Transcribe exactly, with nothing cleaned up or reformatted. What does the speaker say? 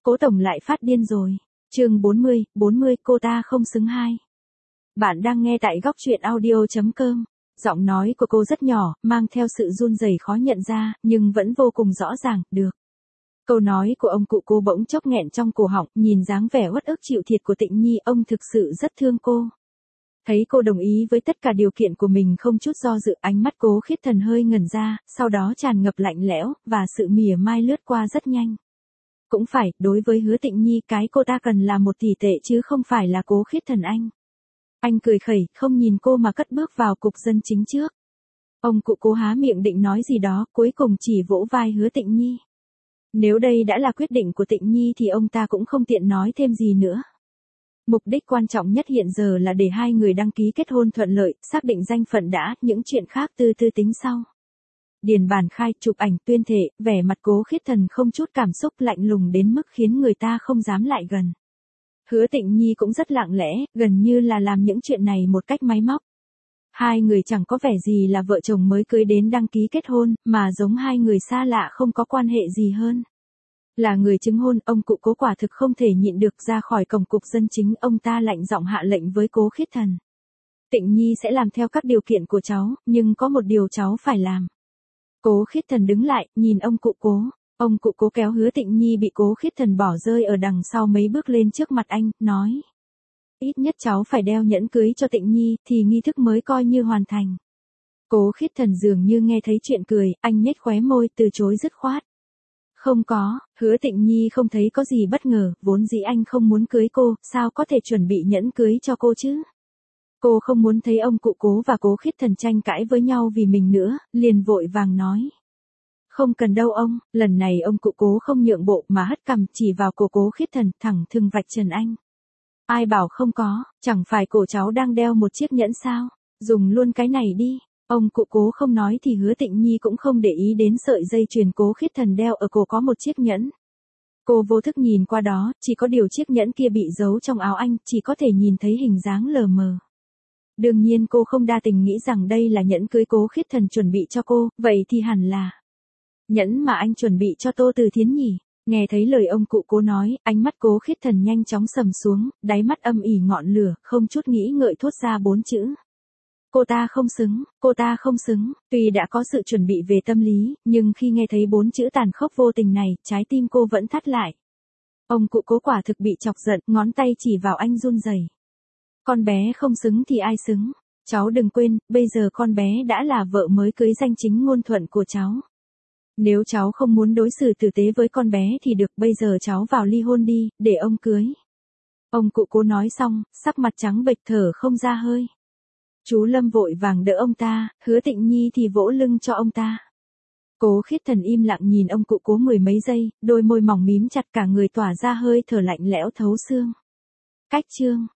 Cố tổng lại phát điên rồi. Chương bốn mươi, bốn mươi cô ta không xứng hai. Bạn đang nghe tại góc truyện audio chấm com. Giọng nói của cô rất nhỏ, mang theo sự run rẩy khó nhận ra, nhưng vẫn vô cùng rõ ràng, được. Câu nói của ông cụ Cố bỗng chốc nghẹn trong cổ họng, nhìn dáng vẻ uất ức chịu thiệt của Tịnh Nhi, ông thực sự rất thương cô. Thấy cô đồng ý với tất cả điều kiện của mình không chút do dự, ánh mắt Cố Khiết Thần hơi ngẩn ra, sau đó tràn ngập lạnh lẽo, và sự mỉa mai lướt qua rất nhanh. Cũng phải, đối với Hứa Tịnh Nhi cái cô ta cần là một tỷ tệ chứ không phải là Cố Khiết Thần anh. Anh cười khẩy, không nhìn cô mà cất bước vào cục dân chính trước. Ông cụ Cố há miệng định nói gì đó, cuối cùng chỉ vỗ vai Hứa Tịnh Nhi. Nếu đây đã là quyết định của Tịnh Nhi thì ông ta cũng không tiện nói thêm gì nữa. Mục đích quan trọng nhất hiện giờ là để hai người đăng ký kết hôn thuận lợi, xác định danh phận đã, những chuyện khác từ từ tính sau. Điền bản khai, chụp ảnh, tuyên thệ, vẻ mặt Cố Khiết Thần không chút cảm xúc, lạnh lùng đến mức khiến người ta không dám lại gần. Hứa Tịnh Nhi cũng rất lặng lẽ, gần như là làm những chuyện này một cách máy móc. Hai người chẳng có vẻ gì là vợ chồng mới cưới đến đăng ký kết hôn, mà giống hai người xa lạ không có quan hệ gì hơn. Là người chứng hôn, ông cụ Cố quả thực không thể nhịn được, ra khỏi cổng cục dân chính, ông ta lạnh giọng hạ lệnh với Cố Khiết Thần. Tịnh Nhi sẽ làm theo các điều kiện của cháu, nhưng có một điều cháu phải làm. Cố Khiết Thần đứng lại, nhìn ông cụ Cố. Ông cụ Cố kéo Hứa Tịnh Nhi bị Cố Khiết Thần bỏ rơi ở đằng sau mấy bước lên trước mặt anh, nói. Ít nhất cháu phải đeo nhẫn cưới cho Tịnh Nhi, thì nghi thức mới coi như hoàn thành. Cố Khiết Thần dường như nghe thấy chuyện cười, anh nhếch khóe môi, từ chối dứt khoát. Không có, Hứa Tịnh Nhi không thấy có gì bất ngờ, vốn dĩ anh không muốn cưới cô, sao có thể chuẩn bị nhẫn cưới cho cô chứ? Cô không muốn thấy ông cụ Cố và Cố Khiết Thần tranh cãi với nhau vì mình nữa, liền vội vàng nói. Không cần đâu ông, lần này ông cụ Cố không nhượng bộ mà hất cằm chỉ vào cổ Cố Khiết Thần, thẳng thừng vạch trần anh. Ai bảo không có, chẳng phải cổ cháu đang đeo một chiếc nhẫn sao, dùng luôn cái này đi. Ông cụ Cố không nói thì Hứa Tịnh Nhi cũng không để ý đến sợi dây chuyền Cố Khiết Thần đeo ở cổ có một chiếc nhẫn. Cô vô thức nhìn qua đó, chỉ có điều chiếc nhẫn kia bị giấu trong áo anh, chỉ có thể nhìn thấy hình dáng lờ mờ. Đương nhiên cô không đa tình nghĩ rằng đây là nhẫn cưới Cố Khiết Thần chuẩn bị cho cô, vậy thì hẳn là nhẫn mà anh chuẩn bị cho Tô Từ Thiến nhỉ. Nghe thấy lời ông cụ Cố nói, ánh mắt Cố Khiết Thần nhanh chóng sầm xuống, đáy mắt âm ỉ ngọn lửa, không chút nghĩ ngợi thốt ra bốn chữ. Cô ta không xứng, cô ta không xứng. Tuy đã có sự chuẩn bị về tâm lý, nhưng khi nghe thấy bốn chữ tàn khốc vô tình này, trái tim cô vẫn thắt lại. Ông cụ Cố quả thực bị chọc giận, ngón tay chỉ vào anh run rẩy. Con bé không xứng thì ai xứng? Cháu đừng quên, bây giờ con bé đã là vợ mới cưới danh chính ngôn thuận của cháu. Nếu cháu không muốn đối xử tử tế với con bé thì được, bây giờ cháu vào ly hôn đi, để ông cưới. Ông cụ Cố nói xong, sắc mặt trắng bệch thở không ra hơi. Chú Lâm vội vàng đỡ ông ta, Hứa Tịnh Nhi thì vỗ lưng cho ông ta. Cố Khiết Thần im lặng nhìn ông cụ Cố mười mấy giây, đôi môi mỏng mím chặt, cả người tỏa ra hơi thở lạnh lẽo thấu xương. Cách chương